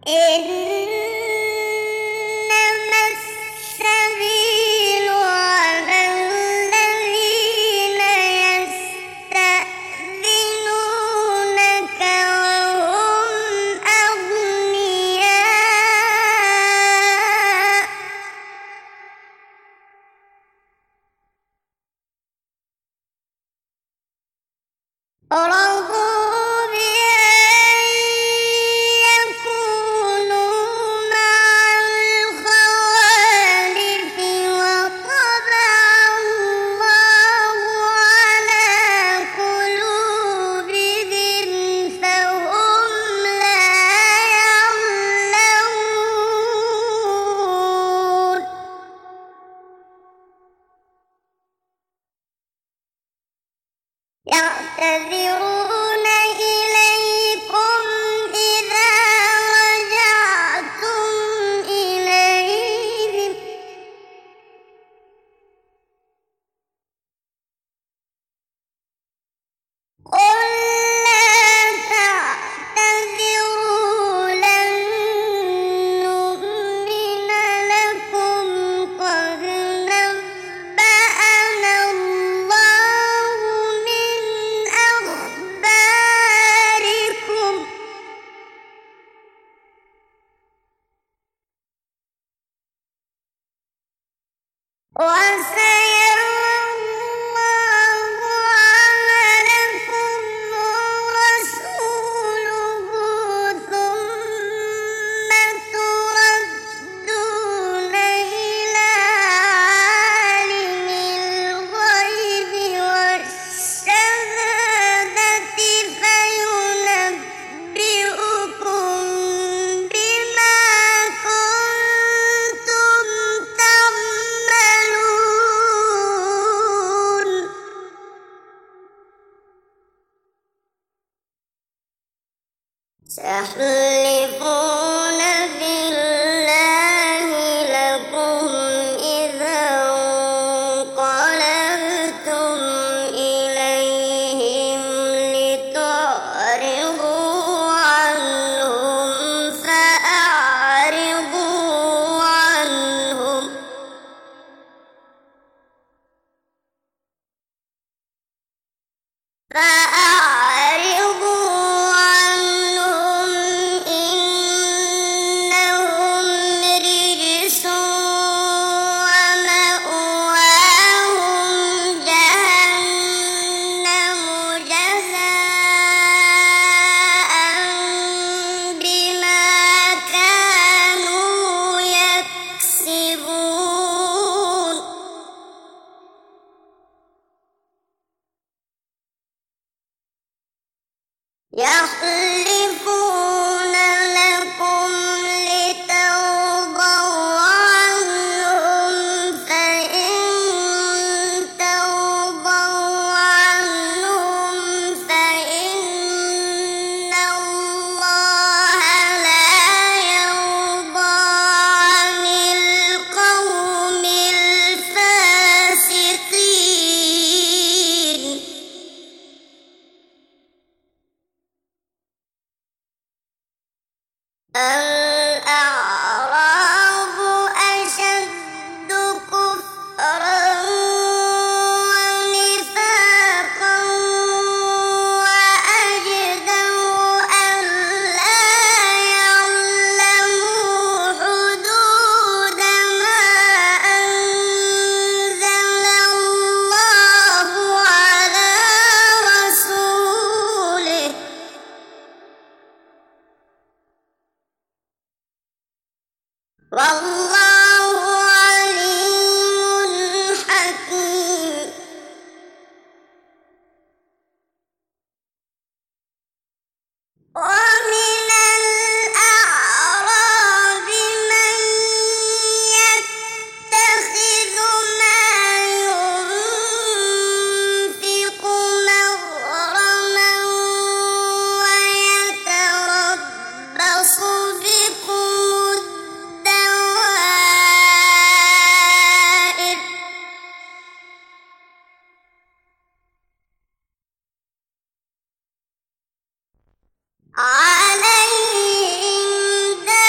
إنما السبيل على الذين يستأذنونك وهم أغنياء رضوا بأن يكونوا مع الخوالف وطبع الله على قلوبهم فهم لا يعلمون يعتذرون إليكم إذا رجعتم إليهم قل لا تعتذروا لن نؤمن لكم قد نبأنا الله من أخباركم وسيرى الله عملكم ورسوله ثم تردون إلى عالم الغيب والشهادة فينبئكم بما كنتم تعملون سيحلفون بالله لكم إذا انقلبتم إليهم لتعرضوا عنهم فأعرضوا عنهم إنهم رجس ومأواهم جهنم جزاء بما كانوا يكسبون يحلفون لكم لترضوا عنهم فإن ترضوا عنهم فإن الله لا يرضى عن القوم الفاسقين الأعراب أشد كفرا ونفاقا وأجدر ألا يعلموا حدود ما أنزل الله على رسوله والله عليم حكيم ومن الأعراب من يتخذ ما ينفق مغرما ويتربص بكم الدوائر عليهم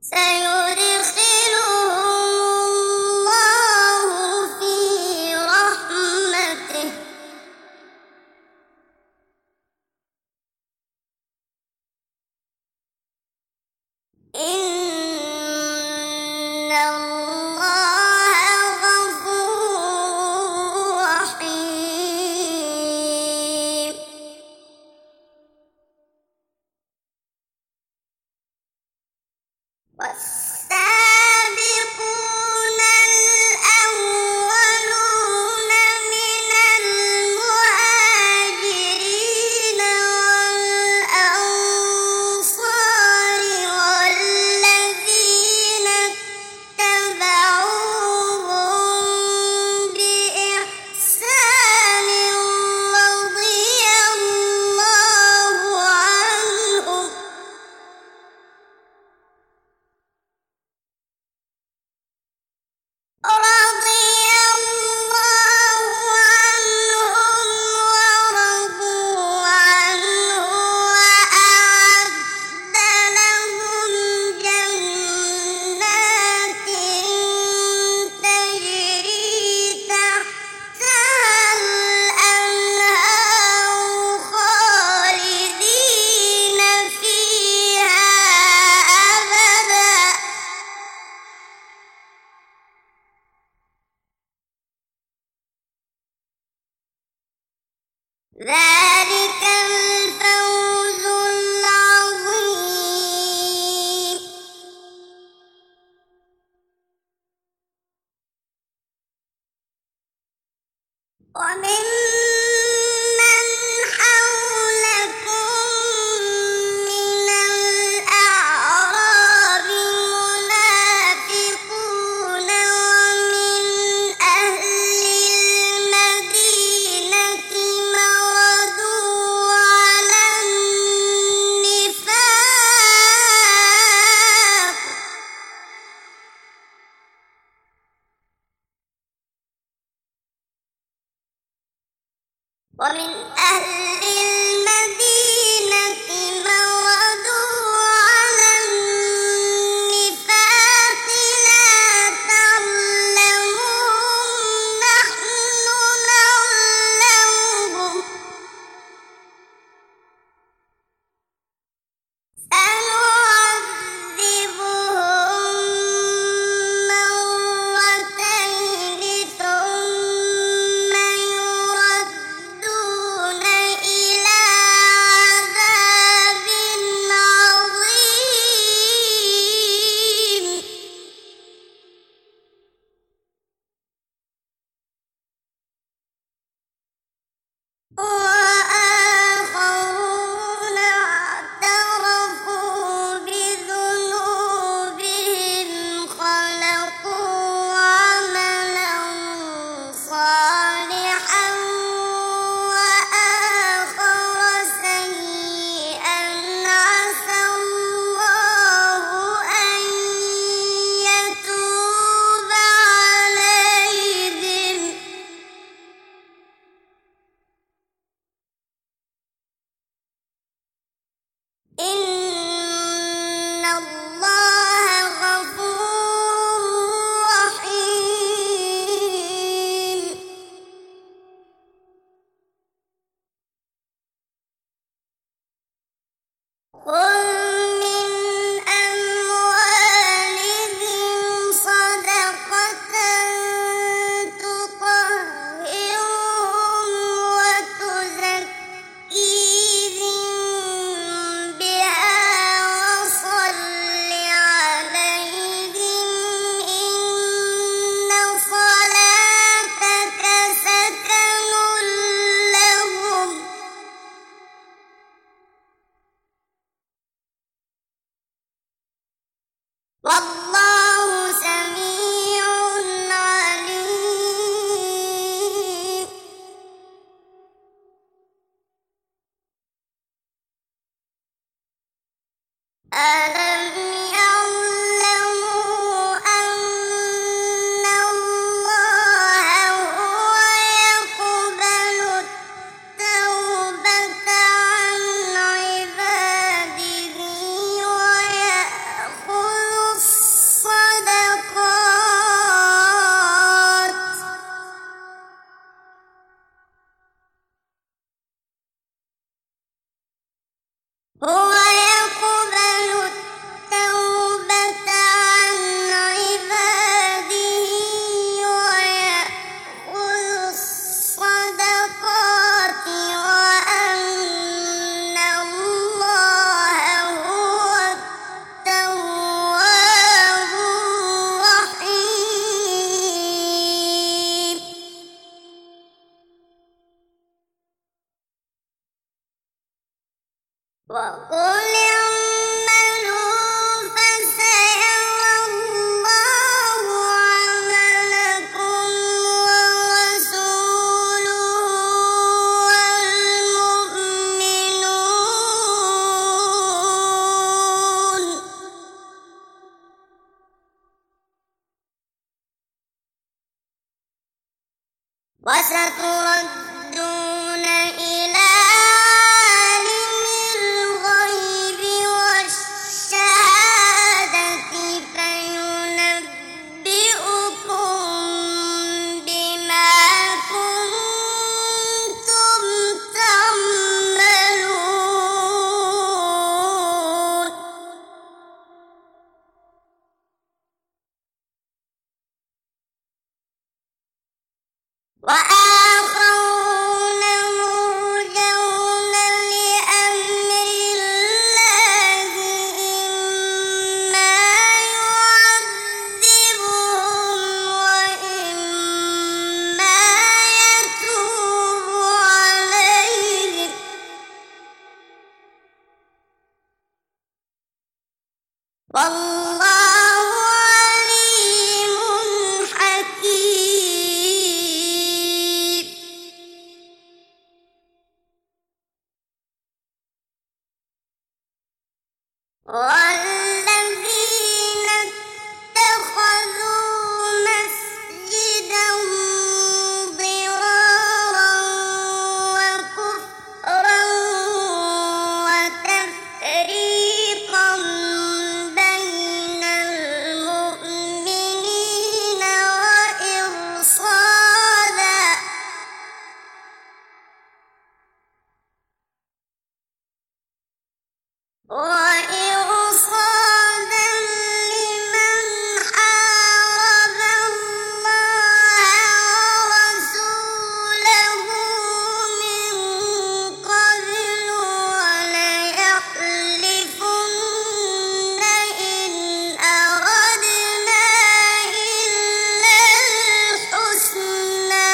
سيدخلهم الله في رحمته إن الله غفور رحيم والسابقون الأولون من المهاجرين والأنصار والذين اتبعوهم بإحسان رضي الله عنهم ورضوا عنه وأعد لهم جنات تجري تحتها الأنهار خالدين فيها أبدا ذلك الفوز العظيم وممن حولكم من الأعراب منافقون ومن أهل المدينة مردوا على النفاق ومن أهل المدينة مردوا على النفاق لا تعلمهم نحن نعلمهم سنعذبهم مرتين ثم يردون إلى عذاب عظيم وآخرون اعترفوا بذنوبهم خلقوا عملا صالحا وآخر سيئا عسى الله أن يتوب عليهم إن الله غفور رحيم خذ من أموالهم صدقة تطهرهم وتزكيهم بها وصل عليهم إن صلاتك سكن لهم والله سميع عليم ألم يعلموا أن الله هو يقبل التوبة عن عباده ويأخذ وستردون إلى عالم الغيب والشهادة فينبئكم بما كنتم تعملون وآخرون مرجون لأمر الله إما يعذبهم وإما يتوب عليهم والله عليم حكيم والذين اتخذوا مسجدا ضرارا وكفرا وتفريقا بين المؤمنين وإرصادا لمن حارب الله ورسوله من قبل وليحلفن إن أردنا إلا الحسنى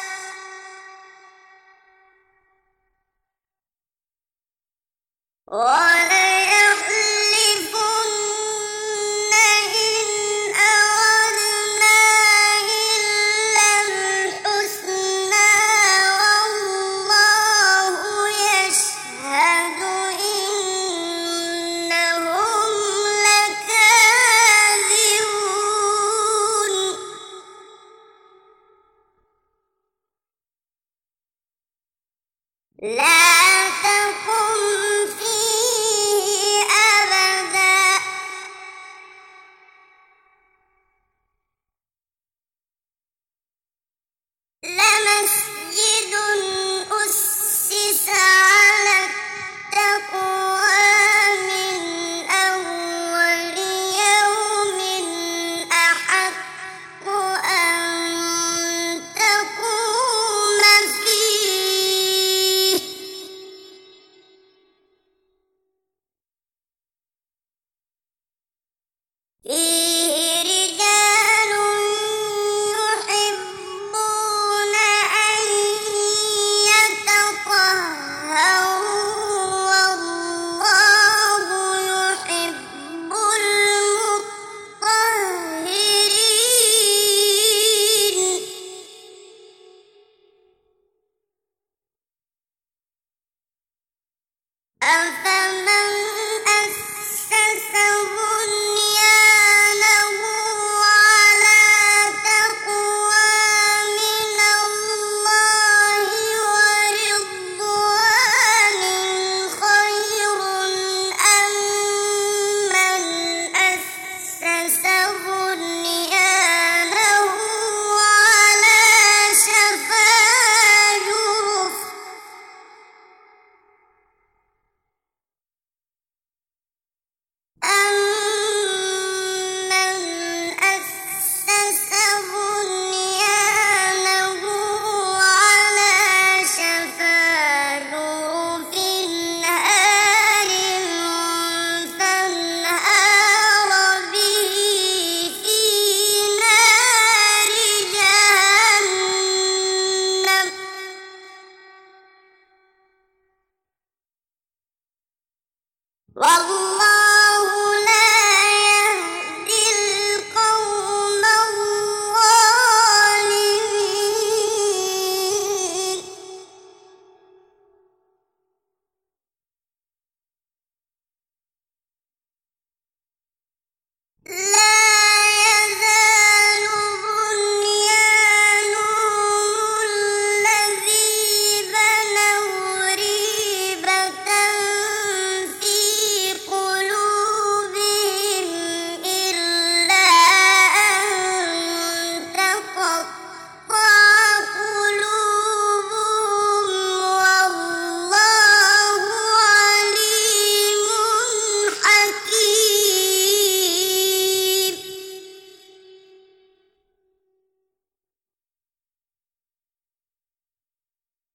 وليحلفن إن أردنا إلا الحسنى والله يشهد إنهم لكاذبون لا تقم فيه أبدا لمسجد أسس على التقوى من أول يوم أحق أن تقوم فيه